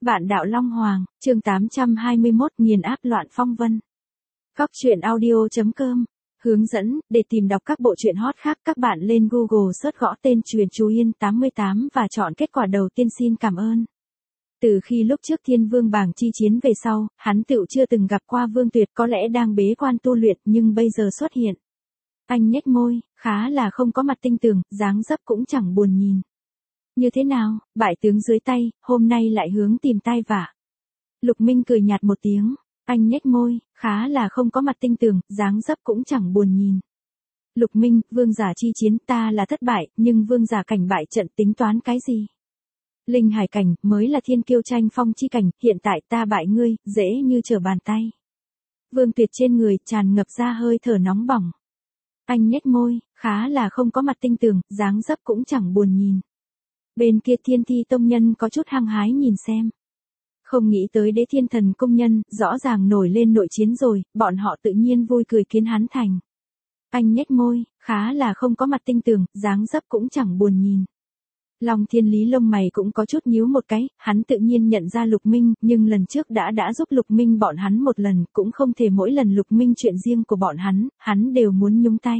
Vạn đạo Long Hoàng, chương 821 nghiền áp loạn phong vân. Góc truyện audio.com. Hướng dẫn, để tìm đọc các bộ truyện hot khác các bạn lên Google search gõ tên Truyện Chú Yên 88 và chọn kết quả đầu tiên xin cảm ơn. Từ khi lúc trước Thiên Vương bảng chi chiến về sau, hắn tựu chưa từng gặp qua Vương Tuyệt, có lẽ đang bế quan tu luyện nhưng bây giờ xuất hiện. Anh nhếch môi, khá là không có mặt tinh tường, dáng dấp cũng chẳng buồn nhìn. Như thế nào, bại tướng dưới tay, hôm nay lại hướng tìm tai vạ. Lục Minh cười nhạt một tiếng, anh nhếch môi, khá là không có mặt tinh tường, dáng dấp cũng chẳng buồn nhìn. Lục Minh, vương giả chi chiến ta là thất bại, nhưng vương giả cảnh bại trận tính toán cái gì? Linh hải cảnh, mới là thiên kiêu tranh phong chi cảnh, hiện tại ta bại ngươi, dễ như trở bàn tay. Vương Tuyệt trên người tràn ngập ra hơi thở nóng bỏng. Anh nhếch môi, khá là không có mặt tinh tường, dáng dấp cũng chẳng buồn nhìn. Bên kia Thiên Thi tông nhân có chút hăng hái nhìn xem. Không nghĩ tới Đế Thiên Thần công nhân, rõ ràng nổi lên nội chiến rồi, bọn họ tự nhiên vui cười kiến hắn thành. Anh nhếch môi, khá là không có mặt tinh tường, dáng dấp cũng chẳng buồn nhìn. Long Thiên Lý lông mày cũng có chút nhíu một cái, hắn tự nhiên nhận ra Lục Minh, nhưng lần trước đã giúp Lục Minh bọn hắn một lần, cũng không thể mỗi lần Lục Minh chuyện riêng của bọn hắn đều muốn nhúng tay.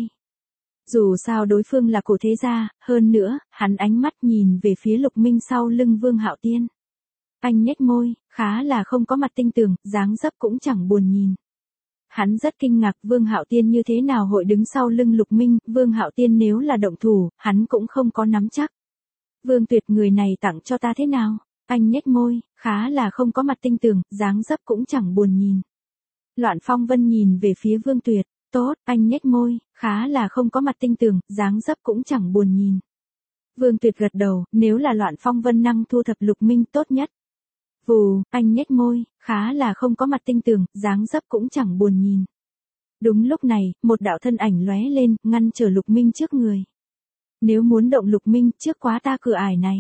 Dù sao đối phương là cổ thế gia, hơn nữa, hắn ánh mắt nhìn về phía Lục Minh sau lưng Vương Hạo Tiên. Anh nhếch môi, khá là không có mặt tinh tường, dáng dấp cũng chẳng buồn nhìn. Hắn rất kinh ngạc Vương Hạo Tiên như thế nào hội đứng sau lưng Lục Minh, Vương Hạo Tiên nếu là động thủ, hắn cũng không có nắm chắc. Vương Tuyệt người này tặng cho ta thế nào? Anh nhếch môi, khá là không có mặt tinh tường, dáng dấp cũng chẳng buồn nhìn. Loạn Phong Vân nhìn về phía Vương Tuyệt. Tốt, anh nhếch môi, khá là không có mặt tinh tường, dáng dấp cũng chẳng buồn nhìn. Vương Tuyệt gật đầu, nếu là Loạn Phong Vân năng thu thập Lục Minh tốt nhất. Vù, anh nhếch môi, khá là không có mặt tinh tường, dáng dấp cũng chẳng buồn nhìn. Đúng lúc này, một đạo thân ảnh lóe lên, ngăn trở Lục Minh trước người. Nếu muốn động Lục Minh, trước quá ta cửa ải này.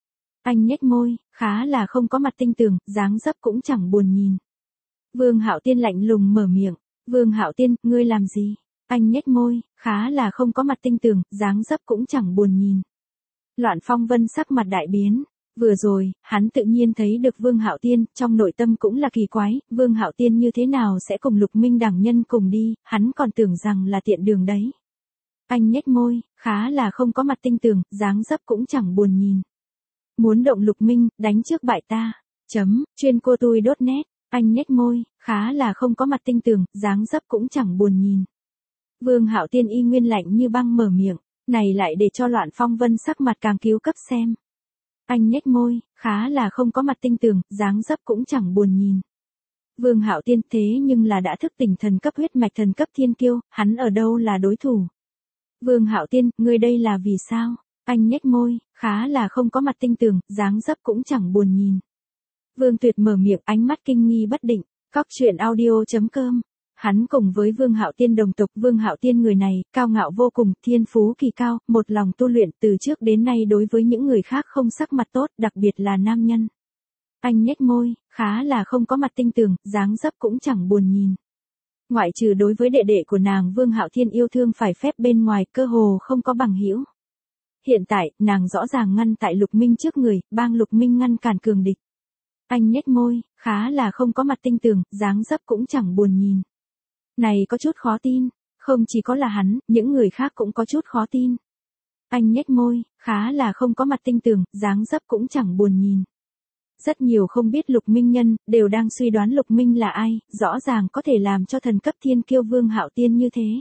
Anh nhếch môi, khá là không có mặt tinh tường, dáng dấp cũng chẳng buồn nhìn. Vương Hạo Tiên lạnh lùng mở miệng. Vương Hạo Tiên, ngươi làm gì? Anh nhếch môi, khá là không có mặt tinh tường, dáng dấp cũng chẳng buồn nhìn. Loạn Phong Vân sắc mặt đại biến. Vừa rồi, hắn tự nhiên thấy được Vương Hạo Tiên, trong nội tâm cũng là kỳ quái, Vương Hạo Tiên như thế nào sẽ cùng Lục Minh đẳng nhân cùng đi, hắn còn tưởng rằng là tiện đường đấy. Anh nhếch môi, khá là không có mặt tinh tường, dáng dấp cũng chẳng buồn nhìn. Muốn động Lục Minh, đánh trước bại ta. Chuyên cô tui.net. Anh nhếch môi, khá là không có mặt tinh tường, dáng dấp cũng chẳng buồn nhìn. Vương Hạo Tiên y nguyên lạnh như băng mở miệng, này lại để cho Loạn Phong Vân sắc mặt càng cứu cấp xem. Anh nhếch môi, khá là không có mặt tinh tường, dáng dấp cũng chẳng buồn nhìn. Vương Hạo Tiên thế nhưng là đã thức tỉnh thần cấp huyết mạch thần cấp thiên kiêu, hắn ở đâu là đối thủ. Vương Hạo Tiên, ngươi đây là vì sao? Anh nhếch môi, khá là không có mặt tinh tường, dáng dấp cũng chẳng buồn nhìn. Vương Tuyệt mở miệng ánh mắt kinh nghi bất định, góc truyện audio.com. Hắn cùng với Vương Hạo Tiên đồng tộc, Vương Hạo Tiên người này, cao ngạo vô cùng, thiên phú kỳ cao, một lòng tu luyện từ trước đến nay đối với những người khác không sắc mặt tốt, đặc biệt là nam nhân. Anh nhếch môi, khá là không có mặt tinh tường, dáng dấp cũng chẳng buồn nhìn. Ngoại trừ đối với đệ đệ của nàng Vương Hạo Thiên yêu thương phải phép bên ngoài cơ hồ không có bằng hữu. Hiện tại, nàng rõ ràng ngăn tại Lục Minh trước người, bang Lục Minh ngăn cản cường địch. Anh nhếch môi, khá là không có mặt tinh tường, dáng dấp cũng chẳng buồn nhìn. Này có chút khó tin, không chỉ có là hắn, những người khác cũng có chút khó tin. Anh nhếch môi, khá là không có mặt tinh tường, dáng dấp cũng chẳng buồn nhìn. Rất nhiều không biết Lục Minh nhân, đều đang suy đoán Lục Minh là ai, rõ ràng có thể làm cho thần cấp thiên kiêu Vương Hạo Tiên như thế.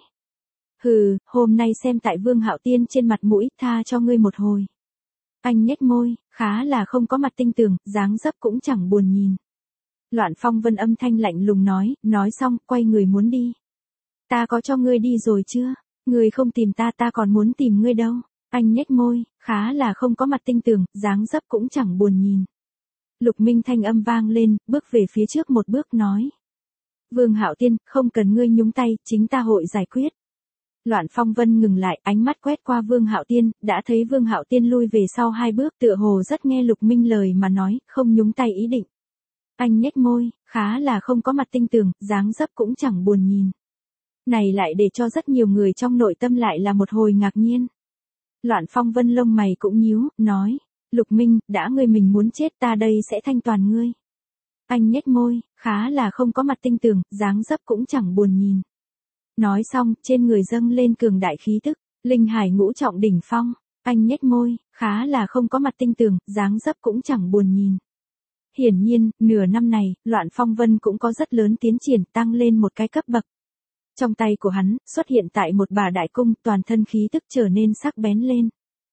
Hừ, hôm nay xem tại Vương Hạo Tiên trên mặt mũi, tha cho ngươi một hồi. Anh nhếch môi, khá là không có mặt tinh tường, dáng dấp cũng chẳng buồn nhìn. Loạn Phong Vân âm thanh lạnh lùng nói xong, quay người muốn đi. Ta có cho ngươi đi rồi chưa? Ngươi không tìm ta, ta còn muốn tìm ngươi đâu. Anh nhếch môi, khá là không có mặt tinh tường, dáng dấp cũng chẳng buồn nhìn. Lục Minh thanh âm vang lên, bước về phía trước một bước nói. Vương Hạo Tiên, không cần ngươi nhúng tay, chính ta hội giải quyết. Loạn Phong Vân ngừng lại, ánh mắt quét qua Vương Hạo Tiên, đã thấy Vương Hạo Tiên lui về sau hai bước, tựa hồ rất nghe Lục Minh lời mà nói, không nhúng tay ý định. Anh nhếch môi, khá là không có mặt tinh tường, dáng dấp cũng chẳng buồn nhìn. Này lại để cho rất nhiều người trong nội tâm lại là một hồi ngạc nhiên. Loạn Phong Vân lông mày cũng nhíu, nói, Lục Minh, đã ngươi mình muốn chết ta đây sẽ thanh toàn ngươi. Anh nhếch môi, khá là không có mặt tinh tường, dáng dấp cũng chẳng buồn nhìn. Nói xong, trên người dâng lên cường đại khí tức, linh hải ngũ trọng đỉnh phong. Anh nhếch môi, khá là không có mặt tinh tường, dáng dấp cũng chẳng buồn nhìn. Hiển nhiên, nửa năm này, Loạn Phong Vân cũng có rất lớn tiến triển, tăng lên một cái cấp bậc. Trong tay của hắn, xuất hiện tại một bả đại cung, toàn thân khí tức trở nên sắc bén lên.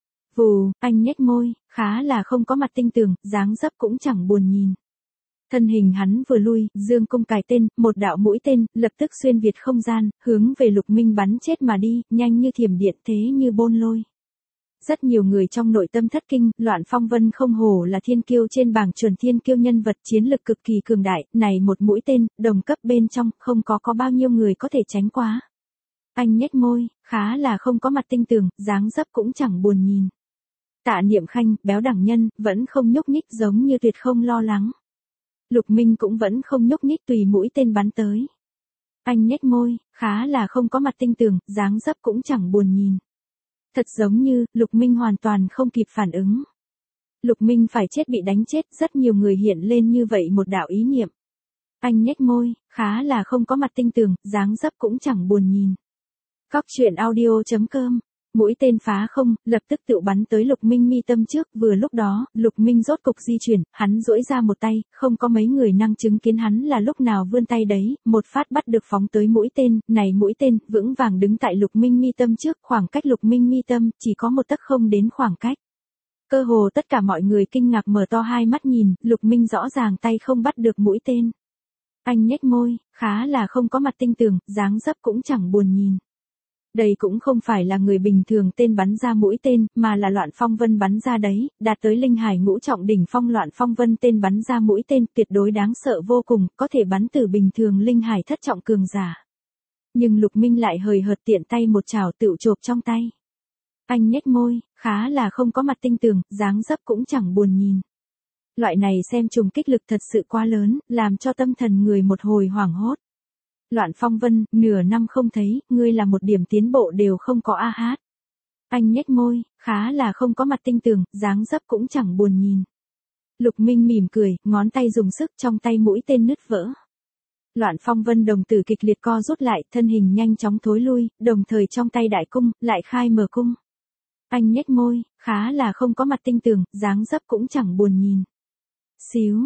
Vù, anh nhếch môi, khá là không có mặt tinh tường, dáng dấp cũng chẳng buồn nhìn. Thân hình hắn vừa lui, dương cung cài tên, một đạo mũi tên, lập tức xuyên việt không gian, hướng về Lục Minh bắn chết mà đi, nhanh như thiểm điện thế như bôn lôi. Rất nhiều người trong nội tâm thất kinh, Loạn Phong Vân không hổ là thiên kiêu trên bảng chuẩn thiên kiêu nhân vật chiến lực cực kỳ cường đại, này một mũi tên, đồng cấp bên trong, không có bao nhiêu người có thể tránh quá. Anh nhếch môi, khá là không có mặt tinh tường, dáng dấp cũng chẳng buồn nhìn. Tạ Niệm Khanh, béo đẳng nhân, vẫn không nhúc nhích giống như tuyệt không lo lắng. Lục Minh cũng vẫn không nhúc nhích tùy mũi tên bắn tới. Anh nhếch môi, khá là không có mặt tinh tường, dáng dấp cũng chẳng buồn nhìn. Thật giống như, Lục Minh hoàn toàn không kịp phản ứng. Lục Minh phải chết bị đánh chết, rất nhiều người hiện lên như vậy một đạo ý niệm. Anh nhếch môi, khá là không có mặt tinh tường, dáng dấp cũng chẳng buồn nhìn. Cóc truyện audio.com. Mũi tên phá không, lập tức tự bắn tới Lục Minh mi tâm trước, vừa lúc đó, Lục Minh rốt cục di chuyển, hắn duỗi ra một tay, không có mấy người năng chứng kiến hắn là lúc nào vươn tay đấy, một phát bắt được phóng tới mũi tên, này mũi tên, vững vàng đứng tại Lục Minh mi tâm trước, khoảng cách Lục Minh mi tâm, chỉ có một tấc không đến khoảng cách. Cơ hồ tất cả mọi người kinh ngạc mở to hai mắt nhìn, Lục Minh rõ ràng tay không bắt được mũi tên. Anh nhếch môi, khá là không có mặt tinh tường, dáng dấp cũng chẳng buồn nhìn. Đây cũng không phải là người bình thường tên bắn ra mũi tên, mà là Loạn Phong Vân bắn ra đấy, đạt tới linh hải ngũ trọng đỉnh phong Loạn Phong Vân tên bắn ra mũi tên tuyệt đối đáng sợ vô cùng, có thể bắn từ bình thường linh hải thất trọng cường giả. Nhưng Lục Minh lại hời hợt tiện tay một chảo tựu chộp trong tay. Anh nhếch môi, khá là không có mặt tinh tường, dáng dấp cũng chẳng buồn nhìn. Loại này xem trùng kích lực thật sự quá lớn, làm cho tâm thần người một hồi hoảng hốt. Loạn Phong Vân, nửa năm không thấy, ngươi là một điểm tiến bộ đều không có a hát. Anh nhếch môi, khá là không có mặt tinh tường, dáng dấp cũng chẳng buồn nhìn. Lục Minh mỉm cười, ngón tay dùng sức trong tay mũi tên nứt vỡ. Loạn Phong Vân đồng tử kịch liệt co rút lại, thân hình nhanh chóng thối lui, đồng thời trong tay đại cung, lại khai mở cung. Anh nhếch môi, khá là không có mặt tinh tường, dáng dấp cũng chẳng buồn nhìn. Xíu,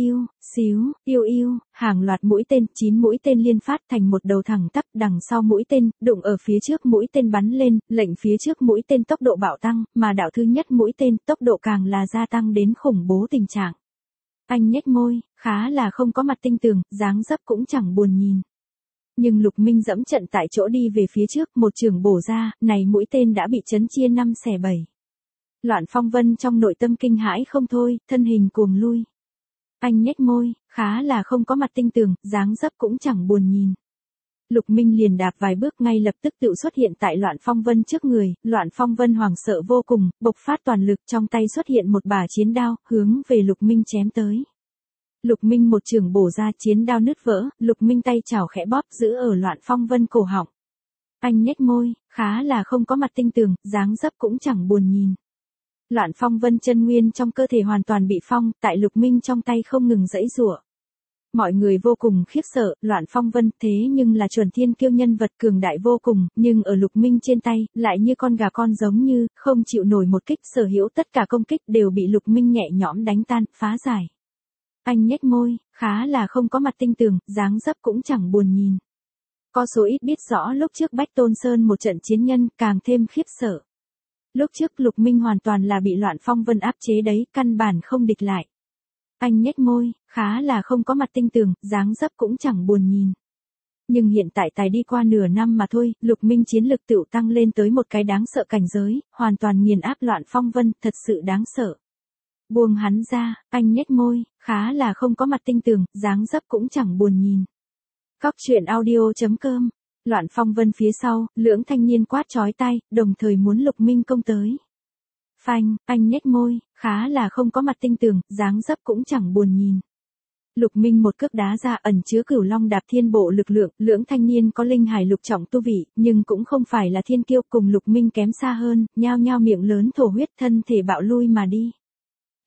yêu yêu, hàng loạt mũi tên, 9 mũi tên liên phát thành một đầu thẳng tắp, đằng sau mũi tên, đụng ở phía trước mũi tên bắn lên, lệnh phía trước mũi tên tốc độ bạo tăng, mà đạo thứ nhất mũi tên, tốc độ càng là gia tăng đến khủng bố tình trạng. Anh nhếch môi, khá là không có mặt tinh tường, dáng dấp cũng chẳng buồn nhìn. Nhưng Lục Minh dẫm trận tại chỗ đi về phía trước, một trường bổ ra, này mũi tên đã bị chấn chia 5 xẻ 7. Loạn Phong Vân trong nội tâm kinh hãi không thôi, thân hình cuồng lui. Anh nhếch môi, khá là không có mặt tinh tường, dáng dấp cũng chẳng buồn nhìn. Lục Minh liền đạp vài bước ngay lập tức tự xuất hiện tại Loạn Phong Vân trước người, Loạn Phong Vân hoảng sợ vô cùng, bộc phát toàn lực trong tay xuất hiện một bả chiến đao, hướng về Lục Minh chém tới. Lục Minh một trường bổ ra chiến đao nứt vỡ, Lục Minh tay chảo khẽ bóp giữ ở Loạn Phong Vân cổ họng. Anh nhếch môi, khá là không có mặt tinh tường, dáng dấp cũng chẳng buồn nhìn. Loạn Phong Vân chân nguyên trong cơ thể hoàn toàn bị phong, tại Lục Minh trong tay không ngừng giãy giụa. Mọi người vô cùng khiếp sợ, Loạn Phong Vân thế nhưng là chuẩn thiên kiêu nhân vật cường đại vô cùng, nhưng ở Lục Minh trên tay, lại như con gà con giống như, không chịu nổi một kích, sở hữu tất cả công kích đều bị Lục Minh nhẹ nhõm đánh tan, phá giải. Anh nhếch môi, khá là không có mặt tinh tường, dáng dấp cũng chẳng buồn nhìn. Có số ít biết rõ lúc trước Bách Tôn Sơn một trận chiến nhân, càng thêm khiếp sợ. Lúc trước Lục Minh hoàn toàn là bị Loạn Phong Vân áp chế đấy, căn bản không địch lại. Anh nhếch môi, khá là không có mặt tinh tường, dáng dấp cũng chẳng buồn nhìn. Nhưng hiện tại tài đi qua nửa năm mà thôi, Lục Minh chiến lực tựu tăng lên tới một cái đáng sợ cảnh giới, hoàn toàn nghiền áp Loạn Phong Vân, thật sự đáng sợ. Buông hắn ra, anh nhếch môi, khá là không có mặt tinh tường, dáng dấp cũng chẳng buồn nhìn. Cóc truyện audio.com. Loạn Phong Vân phía sau, lưỡng thanh niên quát chói tai, đồng thời muốn Lục Minh công tới. Phanh, anh nhếch môi, khá là không có mặt tinh tường, dáng dấp cũng chẳng buồn nhìn. Lục Minh một cước đá ra ẩn chứa Cửu Long đạp thiên bộ lực lượng, lưỡng thanh niên có linh hải lục trọng tu vị, nhưng cũng không phải là thiên kiêu, cùng Lục Minh kém xa hơn, nhao nhao miệng lớn thổ huyết, thân thể bạo lui mà đi.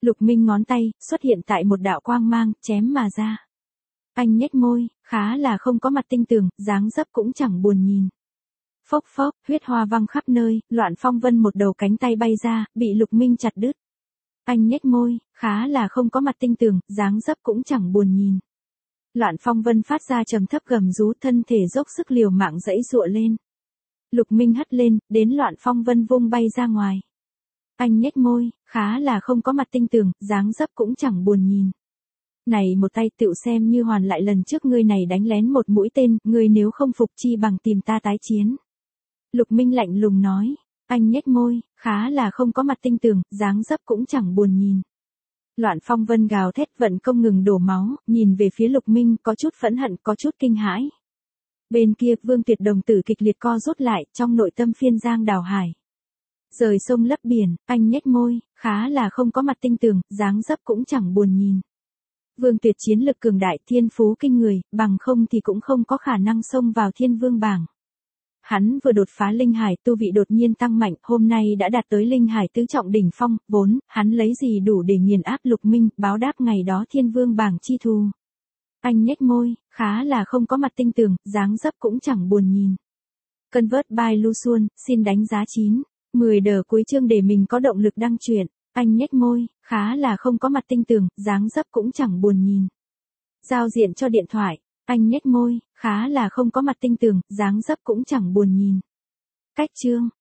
Lục Minh ngón tay, xuất hiện tại một đạo quang mang, chém mà ra. Anh nhếch môi, khá là không có mặt tinh tường, dáng dấp cũng chẳng buồn nhìn. Phốc phốc, huyết hoa văng khắp nơi, Loạn Phong Vân một đầu cánh tay bay ra, bị Lục Minh chặt đứt. Anh nhếch môi, khá là không có mặt tinh tường, dáng dấp cũng chẳng buồn nhìn. Loạn Phong Vân phát ra trầm thấp gầm rú, thân thể dốc sức liều mạng giãy giụa lên. Lục Minh hất lên, đến Loạn Phong Vân vung bay ra ngoài. Anh nhếch môi, khá là không có mặt tinh tường, dáng dấp cũng chẳng buồn nhìn. Này một tay tựu xem như hoàn lại lần trước ngươi này đánh lén một mũi tên, ngươi nếu không phục chi bằng tìm ta tái chiến. Lục Minh lạnh lùng nói, anh nhếch môi, khá là không có mặt tinh tường, dáng dấp cũng chẳng buồn nhìn. Loạn Phong Vân gào thét vận công ngừng đổ máu, nhìn về phía Lục Minh có chút phẫn hận, có chút kinh hãi. Bên kia Vương Tuyệt đồng tử kịch liệt co rút lại, trong nội tâm phiên giang đào hải. Rời sông lấp biển, anh nhếch môi, khá là không có mặt tinh tường, dáng dấp cũng chẳng buồn nhìn. Vương Tuyệt chiến lực cường đại, thiên phú kinh người, bằng không thì cũng không có khả năng xông vào thiên vương bảng. Hắn vừa đột phá linh hải, tu vị đột nhiên tăng mạnh, hôm nay đã đạt tới linh hải tứ trọng đỉnh phong, vốn, hắn lấy gì đủ để nghiền áp Lục Minh, báo đáp ngày đó thiên vương bảng chi thù. Anh nhếch môi, khá là không có mặt tinh tường, dáng dấp cũng chẳng buồn nhìn. Convert by Lu Xuân, xin đánh giá 9, 10 đờ cuối chương để mình có động lực đăng truyện. Anh nhếch môi, khá là không có mặt tinh tường, dáng dấp cũng chẳng buồn nhìn. Giao diện cho điện thoại. Anh nhếch môi, khá là không có mặt tinh tường, dáng dấp cũng chẳng buồn nhìn. Cách chương.